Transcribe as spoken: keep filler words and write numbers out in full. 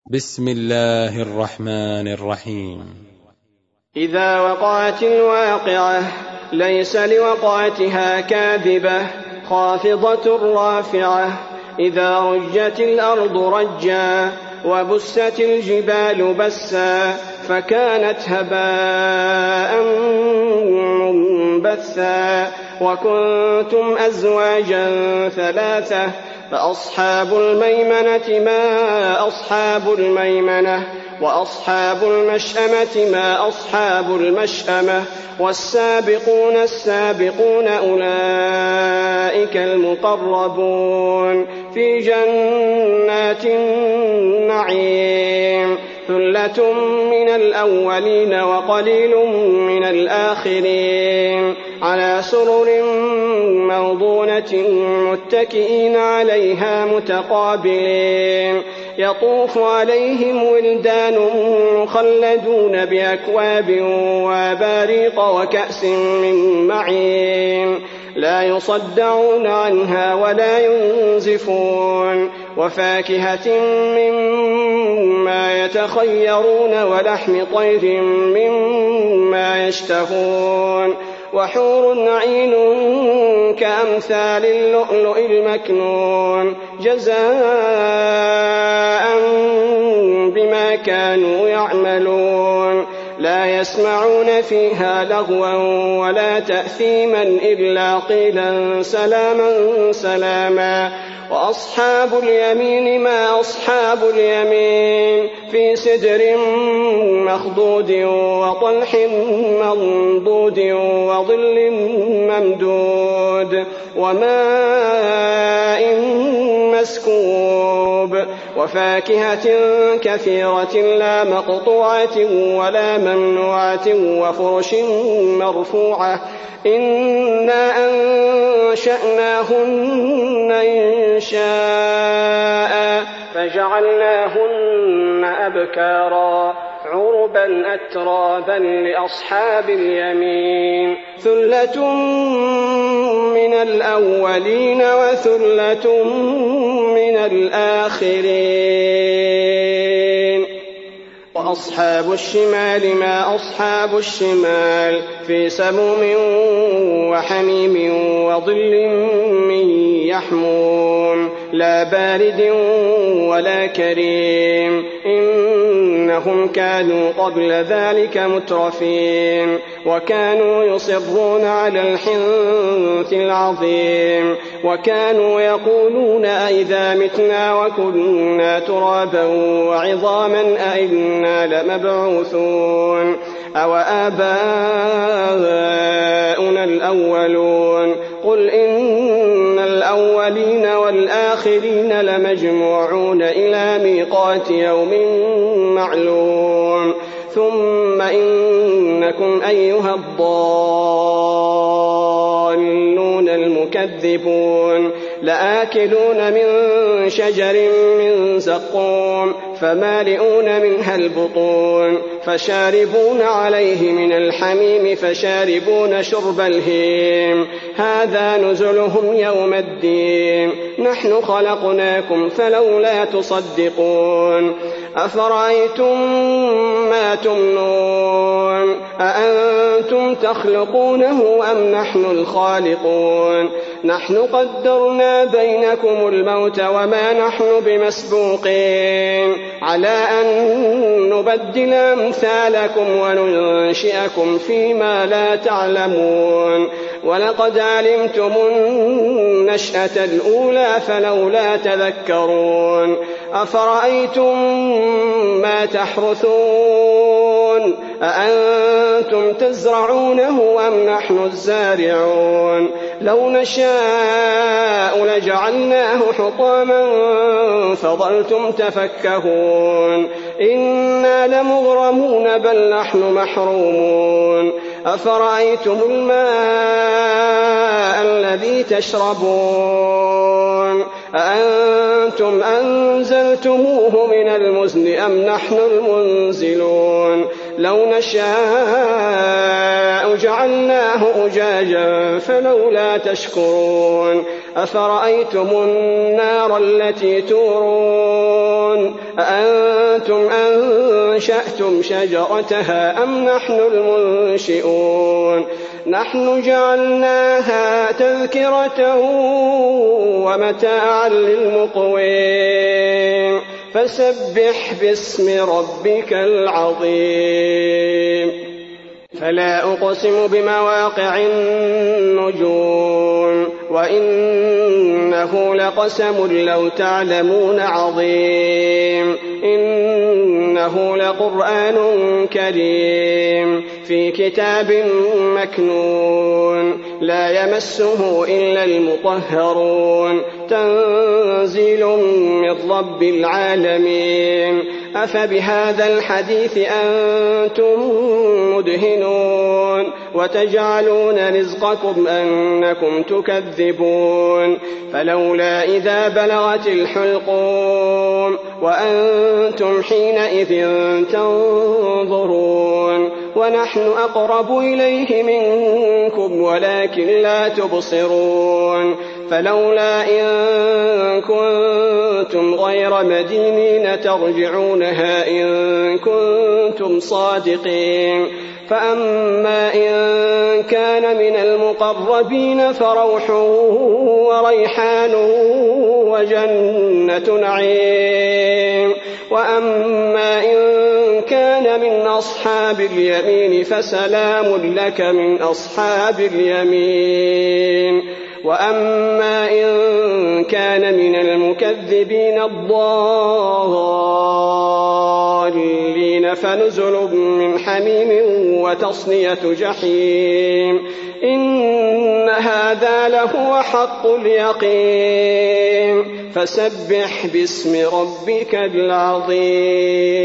بسم الله الرحمن الرحيم. إذا وقعت الواقعة ليس لوقعتها كاذبة خافضة رافعة. إذا رجت الأرض رجا وبست الجبال بسا فكانت هباء منبثا. وكنتم أزواجا ثلاثة فأصحاب الميمنة ما أصحاب الميمنة وأصحاب المشأمة ما أصحاب المشأمة. والسابقون السابقون أولئك المقربون في جنات النعيم. ثلة من الأولين وقليل من الآخرين على سرر موضونة متكئين عليها متقابلين. يطوف عليهم ولدان مخلدون بأكواب وأباريق وكأس من معين لا يصدعون عنها ولا ينزفون. وفاكهة مما يتخيرون ولحم طير مما يشتهون. وحور عين كأمثال اللؤلؤ المكنون جزاء بما كانوا يعملون. لا يسمعون فيها لغوا ولا تأثيما إلا قيلا سلاما سلاما. وأصحاب اليمين ما أصحاب اليمين في سدر مخضود وطلح منضود وظل ممدود وماء مسكوب. وفاكهة كثيرة لا مقطوعة ولا ممنوعة وفرش مرفوعة. إنا أنشأناهن إنشاء فجعلناهن أبكارا عربا أترابا لأصحاب اليمين. ثلة من الأولين وثلة من الآخرين. وأصحاب الشمال ما أصحاب الشمال في سموم وحميم وظل من يحموم لا بارد ولا كريم. إنهم كانوا قبل ذلك مترفين وكانوا يصرون على الحنث العظيم. وكانوا يقولون أئذا متنا وكنا ترابا وعظاما أئنا لمبعوثون أو آباؤنا الأولون. قل إن الأولين والآخرين لمجموعون إلى ميقات يوم معلوم. ثم إنكم أيها الضالون المكذبون لآكلون من شجر من زقوم فمالئون منها البطون فشاربون عليه من الحميم فشاربون شرب الهيم. هذا نزلهم يوم الدين. نحن خلقناكم فلولا تصدقون. أفرأيتم ما تمنون أأنتم تخلقونه أم نحن الخالقون. نحن قدرنا بينكم الموت وما نحن بمسبوقين على أن نبدل أمثالكم وننشئكم فيما لا تعلمون. ولقد علمتم النشأة الأولى فلولا تذكرون. أفرأيتم ما تحرثون أأنتم تزرعونه أم نحن الزارعون. لو نشاء لجعلناه حطاما فظلتم تفكهون. إنا لمغرمون بل نحن محرومون. أفرأيتم الماء الذي تشربون أأنتم أنزلتموه من المزن أم نحن المنزلون. لو نشاء جعلناه أجاجا فلولا تشكرون. أفرأيتم النار التي تورون أأنتم أنشأتم شجرتها أم نحن المنشئون نحن جعلناها تذكرة ومتاعا للمقوين فسبح باسم ربك العظيم فلا أقسم بمواقع النجوم وإنه لقسم لو تعلمون عظيم إنه لقرآن كريم في كتاب مكنون لا يمسه إلا المطهرون تنزيل من رب العالمين أفبهذا الحديث أنتم مدهنون وتجعلون رزقكم أنكم تكذبون فلولا إذا بلغت الحلقوم وأنتم حينئذ تنظرون ونحن أقرب إليه منكم ولكن لا تبصرون فلولا إن كنتم غير مدينين ترجعونها إن كنتم صادقين فأما إن كان من المقربين فروح وريحان وجنة نعيم وأما إن كان من أصحاب اليمين فسلام لك من أصحاب اليمين وأما إن كان من المكذبين الضالين فنزل من حميم وتصلية جحيم إن هذا لهو حق اليقين فسبح باسم ربك العظيم